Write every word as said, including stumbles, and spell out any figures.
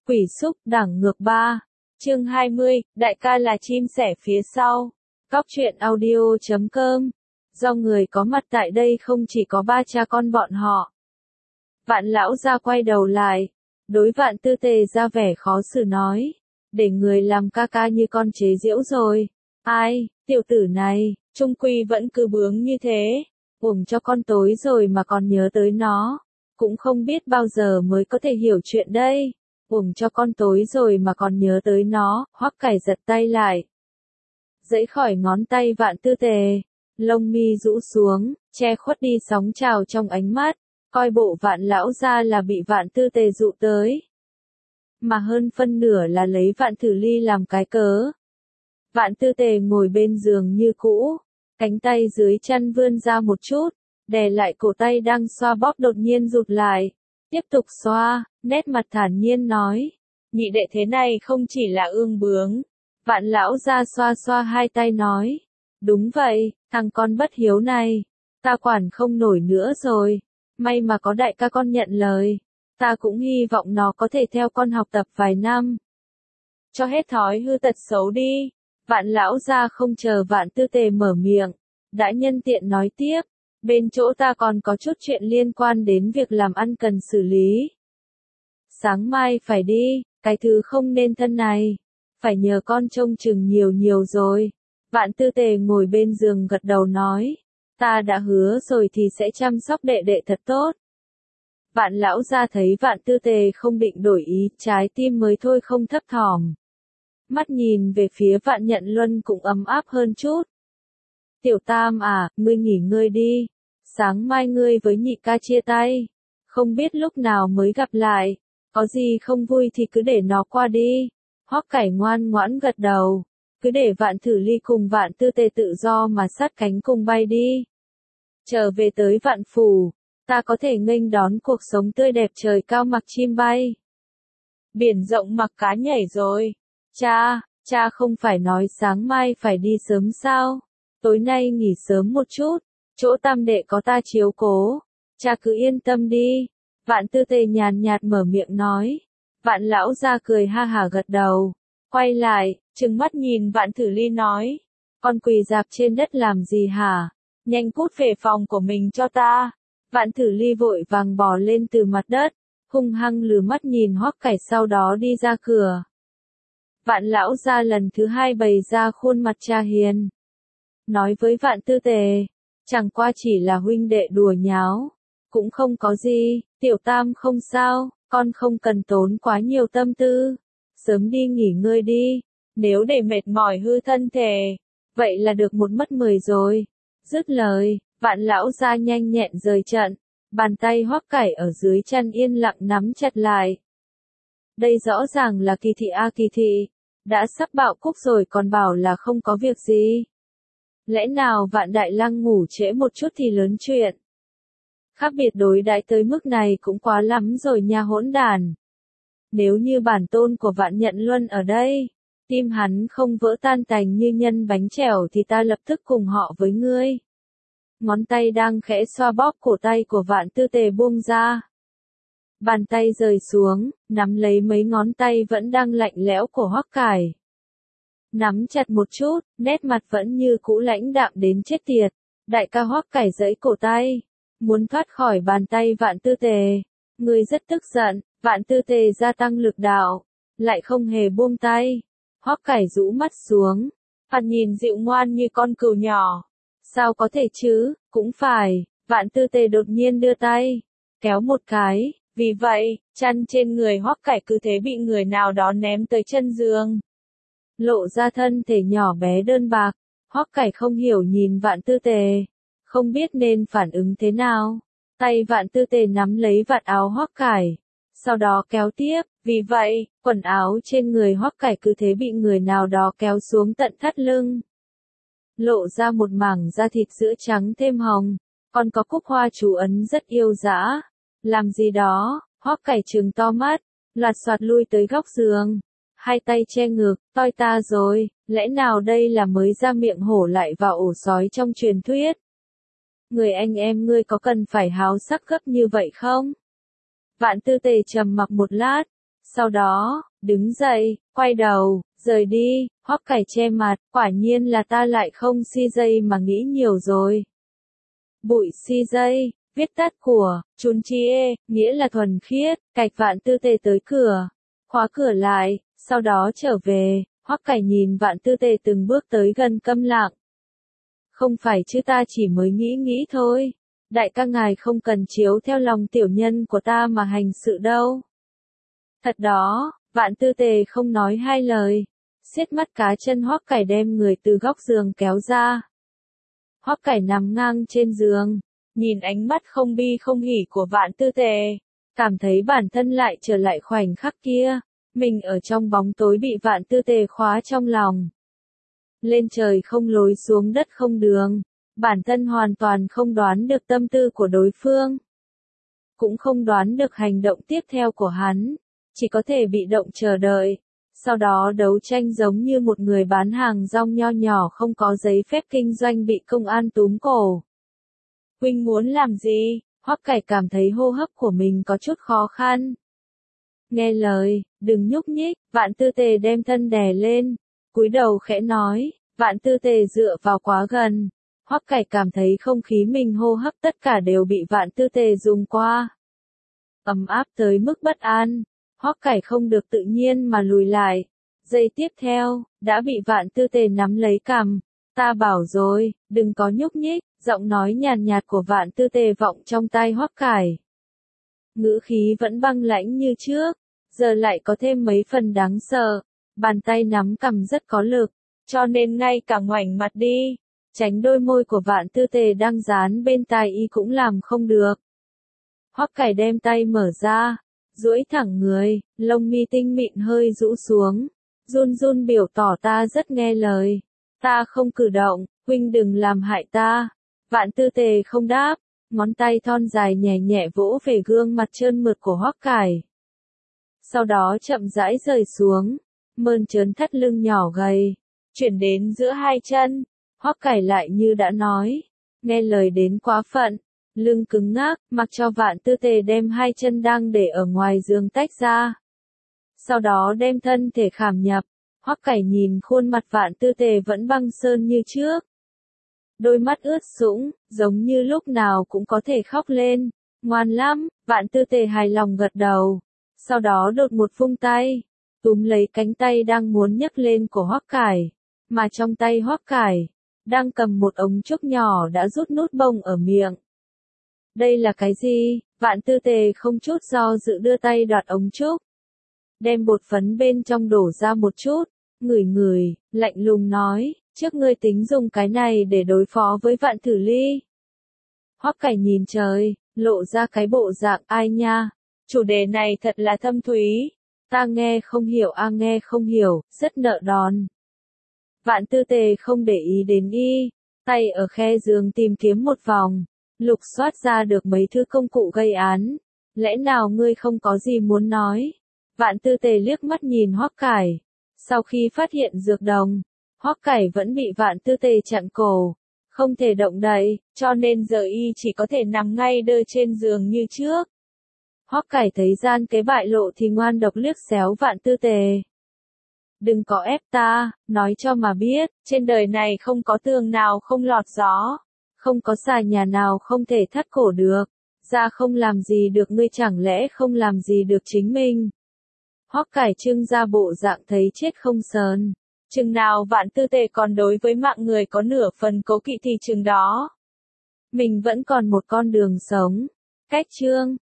Quỷ xúc đẳng ngược ba. Chương hai mươi, đại ca là chim sẻ phía sau. Cóc truyện audio chấm com. Do người có mặt tại đây không chỉ có ba cha con bọn họ. Vạn lão ra quay đầu lại. Đối Vạn Tư Tề ra vẻ khó xử nói. Để người làm ca ca như con chế giễu rồi. Ai, tiểu tử này, trung quy vẫn cứ bướng như thế. Uổng cho con tối rồi mà còn nhớ tới nó. Cũng không biết bao giờ mới có thể hiểu chuyện đây. Uổng cho con tối rồi mà còn nhớ tới nó. Hoắc Cải giật tay lại. Giãy khỏi ngón tay Vạn Tư Tề. Lông mi rũ xuống, che khuất đi sóng trào trong ánh mắt. Coi bộ Vạn lão ra là bị Vạn Tư Tề dụ tới. Mà hơn phân nửa là lấy Vạn Thử Ly làm cái cớ. Vạn Tư Tề ngồi bên giường như cũ. Cánh tay dưới chân vươn ra một chút. Đè lại cổ tay đang xoa bóp đột nhiên rụt lại. Tiếp tục xoa, nét mặt thản nhiên nói. Nhị đệ thế này không chỉ là ương bướng. Vạn lão ra xoa xoa hai tay nói. Đúng vậy, thằng con bất hiếu này. Ta quản không nổi nữa rồi. May mà có đại ca con nhận lời. Ta cũng hy vọng nó có thể theo con học tập vài năm. Cho hết thói hư tật xấu đi. Vạn lão ra không chờ Vạn Tư Tề mở miệng. Đã nhân tiện nói tiếp. Bên chỗ ta còn có chút chuyện liên quan đến việc làm ăn cần xử lý. Sáng mai phải đi, cái thứ không nên thân này. Phải nhờ con trông chừng nhiều nhiều rồi. Vạn Tư Tề ngồi bên giường gật đầu nói. Ta đã hứa rồi thì sẽ chăm sóc đệ đệ thật tốt. Vạn lão ra thấy Vạn Tư Tề không định đổi ý, trái tim mới thôi không thấp thỏm. Mắt nhìn về phía Vạn Nhận Luân cũng ấm áp hơn chút. Tiểu Tam à, ngươi nghỉ ngơi đi. Sáng mai ngươi với nhị ca chia tay. Không biết lúc nào mới gặp lại. Có gì không vui thì cứ để nó qua đi. Hoắc Cải ngoan ngoãn gật đầu. Cứ để Vạn Thử Ly cùng Vạn Tư Tề tự do mà sát cánh cùng bay đi. Trở về tới Vạn Phủ. Ta có thể nghênh đón cuộc sống tươi đẹp trời cao mặc chim bay. Biển rộng mặc cá nhảy rồi. Cha, cha không phải nói sáng mai phải đi sớm sao? Tối nay nghỉ sớm một chút. Chỗ tam đệ có ta chiếu cố. Cha cứ yên tâm đi. Vạn Tư Tề nhàn nhạt mở miệng nói. Vạn lão ra cười ha hả gật đầu. Quay lại, trừng mắt nhìn Vạn Thử Ly nói. Con quỳ dạp trên đất làm gì hả? Nhanh cút về phòng của mình cho ta. Vạn Thử Ly vội vàng bò lên từ mặt đất. Hung hăng lừa mắt nhìn Hoắc Cải sau đó đi ra cửa. Vạn lão ra lần thứ hai bày ra khuôn mặt cha hiền. Nói với Vạn Tư Tề. Chẳng qua chỉ là huynh đệ đùa nháo. Cũng không có gì, tiểu Tam không sao, con không cần tốn quá nhiều tâm tư. Sớm đi nghỉ ngơi đi, nếu để mệt mỏi hư thân thể, vậy là được một mất mười rồi. Dứt lời, Vạn lão ra nhanh nhẹn rời trận, bàn tay Hoắc Cải ở dưới chân yên lặng nắm chặt lại. Đây rõ ràng là Kỳ thị a Kỳ thị, đã sắp bạo cúc rồi còn bảo là không có việc gì. Lẽ nào Vạn đại lăng ngủ trễ một chút thì lớn chuyện. Khác biệt đối đãi tới mức này cũng quá lắm rồi nha hỗn đàn. Nếu như bản tôn của Vạn Nhận Luân ở đây, tim hắn không vỡ tan tành như nhân bánh chèo thì ta lập tức cùng họ với ngươi. Ngón tay đang khẽ xoa bóp cổ tay của Vạn Tư Tề buông ra. Bàn tay rời xuống, nắm lấy mấy ngón tay vẫn đang lạnh lẽo của Hoắc Cải. Nắm chặt một chút, nét mặt vẫn như cũ lãnh đạm đến chết tiệt. Đại ca Hoắc Cải giãy cổ tay, muốn thoát khỏi bàn tay Vạn Tư Tề. Ngươi rất tức giận. Vạn Tư Tề gia tăng lực đạo, lại không hề buông tay. Hoắc Cải rũ mắt xuống, mặt nhìn dịu ngoan như con cừu nhỏ. Sao có thể chứ, cũng phải. Vạn Tư Tề đột nhiên đưa tay, kéo một cái. Vì vậy, chăn trên người Hoắc Cải cứ thế bị người nào đó ném tới chân giường. Lộ ra thân thể nhỏ bé đơn bạc. Hoắc Cải không hiểu nhìn Vạn Tư Tề, không biết nên phản ứng thế nào. Tay Vạn Tư Tề nắm lấy vạt áo Hoắc Cải, sau đó kéo tiếp. Vì vậy, quần áo trên người Hoắc Cải cứ thế bị người nào đó kéo xuống tận thắt lưng. Lộ ra một mảng da thịt sữa trắng thêm hồng, còn có cúc hoa chú ấn rất yêu dã. Làm gì đó? Hoắc Cải trừng to mắt, loạt soạt lui tới góc giường. Hai tay che ngực, toi ta rồi, lẽ nào đây là mới ra miệng hổ lại vào ổ sói trong truyền thuyết? Người anh em ngươi có cần phải háo sắc gấp như vậy không? Vạn Tư Tề trầm mặc một lát, Sau đó, đứng dậy, quay đầu, rời đi, Hoắc Cải che mặt, quả nhiên là ta lại không xê gi mà nghĩ nhiều rồi. Bụi xê gi, viết tắt của, chun chie, nghĩa là thuần khiết, Cạch Vạn Tư Tề tới cửa, khóa cửa lại, sau đó trở về, Hoắc Cải nhìn Vạn Tư Tề từng bước tới gần câm lặng. Không phải chứ ta chỉ mới nghĩ nghĩ thôi, đại ca ngài không cần chiếu theo lòng tiểu nhân của ta mà hành sự đâu. Thật đó, Vạn Tư Tề không nói hai lời, siết mắt cá chân Hoắc Cải đem người từ góc giường kéo ra. Hoắc Cải nằm ngang trên giường, nhìn ánh mắt không bi không hỉ của Vạn Tư Tề, cảm thấy bản thân lại trở lại khoảnh khắc kia, mình ở trong bóng tối bị Vạn Tư Tề khóa trong lòng. Lên trời không lối xuống đất không đường, bản thân hoàn toàn không đoán được tâm tư của đối phương. Cũng không đoán được hành động tiếp theo của hắn, chỉ có thể bị động chờ đợi, sau đó đấu tranh giống như một người bán hàng rong nho nhỏ không có giấy phép kinh doanh bị công an túm cổ. Huynh muốn làm gì? Hoắc Cải cảm thấy hô hấp của mình có chút khó khăn. Nghe lời, đừng nhúc nhích, Vạn Tư Tề đem thân đè lên, cúi đầu khẽ nói, Vạn Tư Tề dựa vào quá gần. Hoắc Cải cảm thấy không khí mình hô hấp tất cả đều bị Vạn Tư Tề dùng qua. Ấm áp tới mức bất an, Hoắc Cải không được tự nhiên mà lùi lại. Giây tiếp theo, đã bị Vạn Tư Tề nắm lấy cằm. Ta bảo rồi, đừng có nhúc nhích, giọng nói nhàn nhạt của Vạn Tư Tề vọng trong tai Hoắc Cải. Ngữ khí vẫn băng lãnh như trước, giờ lại có thêm mấy phần đáng sợ, bàn tay nắm cằm rất có lực, cho nên ngay cả ngoảnh mặt đi, tránh đôi môi của Vạn Tư Tề đang dán bên tai y cũng làm không được. Hoắc Cải đem tay mở ra, duỗi thẳng người, lông mi tinh mịn hơi rũ xuống, run run biểu tỏ ta rất nghe lời. Ta không cử động, huynh đừng làm hại ta. Vạn Tư Tề không đáp, ngón tay thon dài nhẹ nhẹ vỗ về gương mặt trơn mượt của Hoắc Cải. Sau đó chậm rãi rời xuống, mơn trớn thắt lưng nhỏ gầy, chuyển đến giữa hai chân. Hoắc Cải lại như đã nói, nghe lời đến quá phận, lưng cứng ngắc, mặc cho Vạn Tư Tề đem hai chân đang để ở ngoài giường tách ra. Sau đó đem thân thể khảm nhập, Hoắc Cải nhìn khuôn mặt Vạn Tư Tề vẫn băng sơn như trước. Đôi mắt ướt sũng, giống như lúc nào cũng có thể khóc lên. Ngoan lắm, Vạn Tư Tề hài lòng gật đầu. Sau đó đột một vung tay, túm lấy cánh tay đang muốn nhấc lên của Hoắc Cải. Mà trong tay Hoắc Cải, đang cầm một ống trúc nhỏ đã rút nút bông ở miệng. Đây là cái gì? Vạn Tư Tề không chút do dự đưa tay đoạt ống trúc. Đem bột phấn bên trong đổ ra một chút, ngửi ngửi, lạnh lùng nói, trước ngươi tính dùng cái này để đối phó với Vạn Thử Ly. Hoắc Cải nhìn trời, lộ ra cái bộ dạng ai nha, chủ đề này thật là thâm thúy, ta nghe không hiểu a nghe không hiểu, rất nợ đòn. Vạn Tư Tề không để ý đến y, tay ở khe giường tìm kiếm một vòng, lục soát ra được mấy thứ công cụ gây án. Lẽ nào ngươi không có gì muốn nói? Vạn Tư Tề liếc mắt nhìn Hoắc Cải. Sau khi phát hiện dược đồng, Hoắc Cải vẫn bị Vạn Tư Tề chặn cổ, không thể động đậy, cho nên giờ y chỉ có thể nằm ngay đơ trên giường như trước. Hoắc Cải thấy gian kế bại lộ thì ngoan độc liếc xéo Vạn Tư Tề. Đừng có ép ta, nói cho mà biết, trên đời này không có tường nào không lọt gió, không có xà nhà nào không thể thắt cổ được, ra không làm gì được ngươi chẳng lẽ không làm gì được chính mình. Hoắc Cải trưng ra bộ dạng thấy chết không sờn, chừng nào Vạn Tư Tề còn đối với mạng người có nửa phần cố kỵ thì chừng đó. Mình vẫn còn một con đường sống. Cách chương